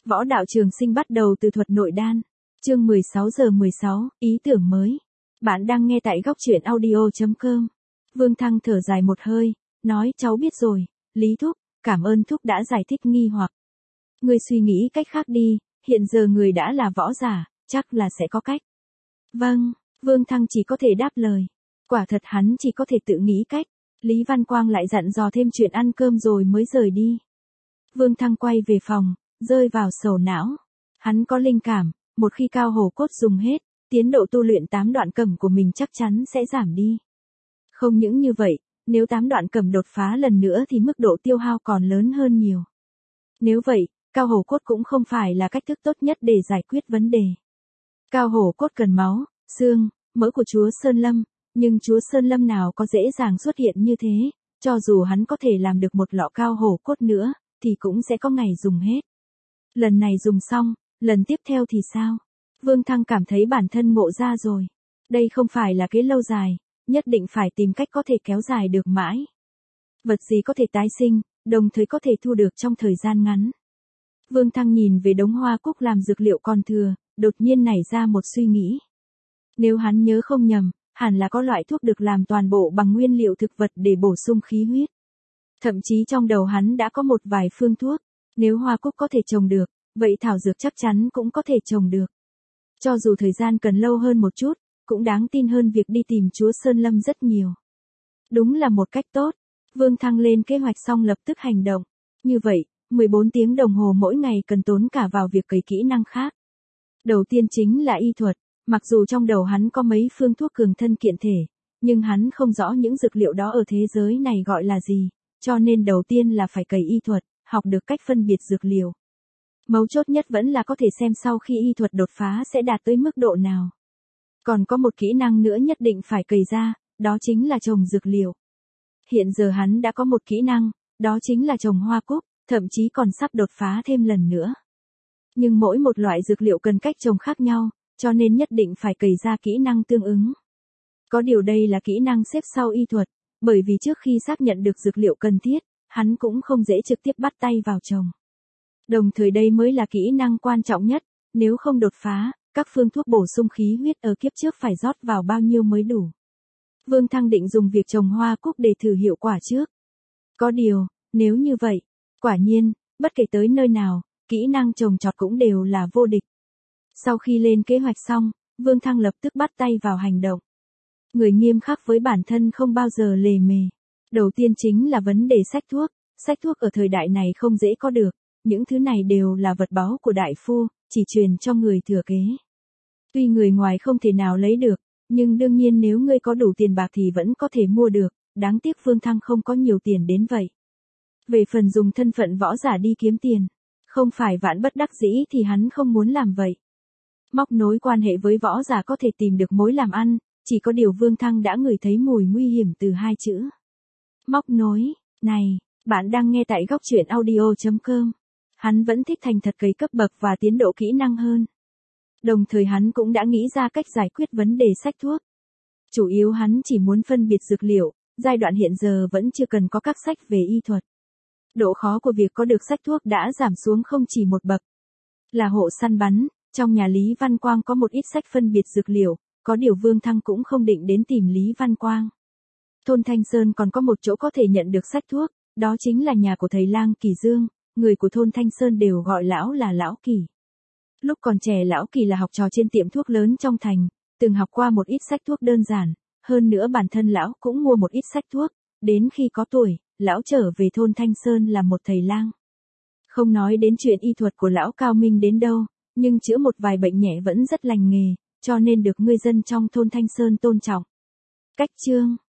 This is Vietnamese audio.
Võ đạo trường sinh bắt đầu từ thuật nội đan. Chương 16:16, ý tưởng mới. Bạn đang nghe tại góc truyện audio.com. Vương Thăng thở dài một hơi, nói cháu biết rồi, Lý Thúc, cảm ơn Thúc đã giải thích nghi hoặc. Ngươi suy nghĩ cách khác đi, hiện giờ người đã là võ giả, chắc là sẽ có cách. Vâng, Vương Thăng chỉ có thể đáp lời. Quả thật hắn chỉ có thể tự nghĩ cách. Lý Văn Quang lại dặn dò thêm chuyện ăn cơm rồi mới rời đi. Vương Thăng quay về phòng, rơi vào sầu não. Hắn có linh cảm, một khi cao hổ cốt dùng hết, tiến độ tu luyện 8 đoạn cẩm của mình chắc chắn sẽ giảm đi. Không những như vậy, nếu 8 đoạn cẩm đột phá lần nữa thì mức độ tiêu hao còn lớn hơn nhiều. Nếu vậy, cao hổ cốt cũng không phải là cách thức tốt nhất để giải quyết vấn đề. Cao hổ cốt cần máu, xương, mỡ của chúa Sơn Lâm, nhưng chúa Sơn Lâm nào có dễ dàng xuất hiện như thế, cho dù hắn có thể làm được một lọ cao hổ cốt nữa, thì cũng sẽ có ngày dùng hết. Lần này dùng xong, lần tiếp theo thì sao? Vương Thăng cảm thấy bản thân ngộ ra rồi. Đây không phải là kế lâu dài, nhất định phải tìm cách có thể kéo dài được mãi. Vật gì có thể tái sinh, đồng thời có thể thu được trong thời gian ngắn. Vương Thăng nhìn về đống hoa cúc làm dược liệu còn thừa, đột nhiên nảy ra một suy nghĩ. Nếu hắn nhớ không nhầm, hẳn là có loại thuốc được làm toàn bộ bằng nguyên liệu thực vật để bổ sung khí huyết. Thậm chí trong đầu hắn đã có một vài phương thuốc. Nếu hoa cúc có thể trồng được, vậy thảo dược chắc chắn cũng có thể trồng được. Cho dù thời gian cần lâu hơn một chút, cũng đáng tin hơn việc đi tìm chúa Sơn Lâm rất nhiều. Đúng là một cách tốt. Vương Thăng lên kế hoạch xong lập tức hành động. Như vậy, 14 tiếng đồng hồ mỗi ngày cần tốn cả vào việc cấy kỹ năng khác. Đầu tiên chính là y thuật. Mặc dù trong đầu hắn có mấy phương thuốc cường thân kiện thể, nhưng hắn không rõ những dược liệu đó ở thế giới này gọi là gì, cho nên đầu tiên là phải cày y thuật, học được cách phân biệt dược liệu. Mấu chốt nhất vẫn là có thể xem sau khi y thuật đột phá sẽ đạt tới mức độ nào. Còn có một kỹ năng nữa nhất định phải cày ra, đó chính là trồng dược liệu. Hiện giờ hắn đã có một kỹ năng, đó chính là trồng hoa cúc, thậm chí còn sắp đột phá thêm lần nữa. Nhưng mỗi một loại dược liệu cần cách trồng khác nhau, cho nên nhất định phải cày ra kỹ năng tương ứng. Có điều đây là kỹ năng xếp sau y thuật, bởi vì trước khi xác nhận được dược liệu cần thiết, hắn cũng không dễ trực tiếp bắt tay vào trồng. Đồng thời đây mới là kỹ năng quan trọng nhất, nếu không đột phá, các phương thuốc bổ sung khí huyết ở kiếp trước phải rót vào bao nhiêu mới đủ. Vương Thăng định dùng việc trồng hoa cúc để thử hiệu quả trước. Có điều, nếu như vậy, quả nhiên, bất kể tới nơi nào, kỹ năng trồng trọt cũng đều là vô địch. Sau khi lên kế hoạch xong, Vương Thăng lập tức bắt tay vào hành động. Người nghiêm khắc với bản thân không bao giờ lề mề. Đầu tiên chính là vấn đề sách thuốc. Sách thuốc ở thời đại này không dễ có được. Những thứ này đều là vật báu của đại phu, chỉ truyền cho người thừa kế. Tuy người ngoài không thể nào lấy được, nhưng đương nhiên nếu ngươi có đủ tiền bạc thì vẫn có thể mua được. Đáng tiếc Vương Thăng không có nhiều tiền đến vậy. Về phần dùng thân phận võ giả đi kiếm tiền, không phải vạn bất đắc dĩ thì hắn không muốn làm vậy. Móc nối quan hệ với võ giả có thể tìm được mối làm ăn, chỉ có điều Vương Thăng đã ngửi thấy mùi nguy hiểm từ hai chữ. Móc nối, này, bạn đang nghe tại góc truyện audio.com. Hắn vẫn thích thành thật cấy cấp bậc và tiến độ kỹ năng hơn. Đồng thời hắn cũng đã nghĩ ra cách giải quyết vấn đề sách thuốc. Chủ yếu hắn chỉ muốn phân biệt dược liệu, giai đoạn hiện giờ vẫn chưa cần có các sách về y thuật. Độ khó của việc có được sách thuốc đã giảm xuống không chỉ một bậc. Là hộ săn bắn, trong nhà Lý Văn Quang có một ít sách phân biệt dược liệu, có điều Vương Thăng cũng không định đến tìm Lý Văn Quang. Thôn Thanh Sơn còn có một chỗ có thể nhận được sách thuốc, đó chính là nhà của thầy lang Kỳ Dương, người của thôn Thanh Sơn đều gọi lão là Lão Kỳ. Lúc còn trẻ Lão Kỳ là học trò trên tiệm thuốc lớn trong thành, từng học qua một ít sách thuốc đơn giản, hơn nữa bản thân lão cũng mua một ít sách thuốc, đến khi có tuổi, lão trở về thôn Thanh Sơn là một thầy lang. Không nói đến chuyện y thuật của lão cao minh đến đâu, nhưng chữa một vài bệnh nhẹ vẫn rất lành nghề, cho nên được người dân trong thôn Thanh Sơn tôn trọng. Cách chương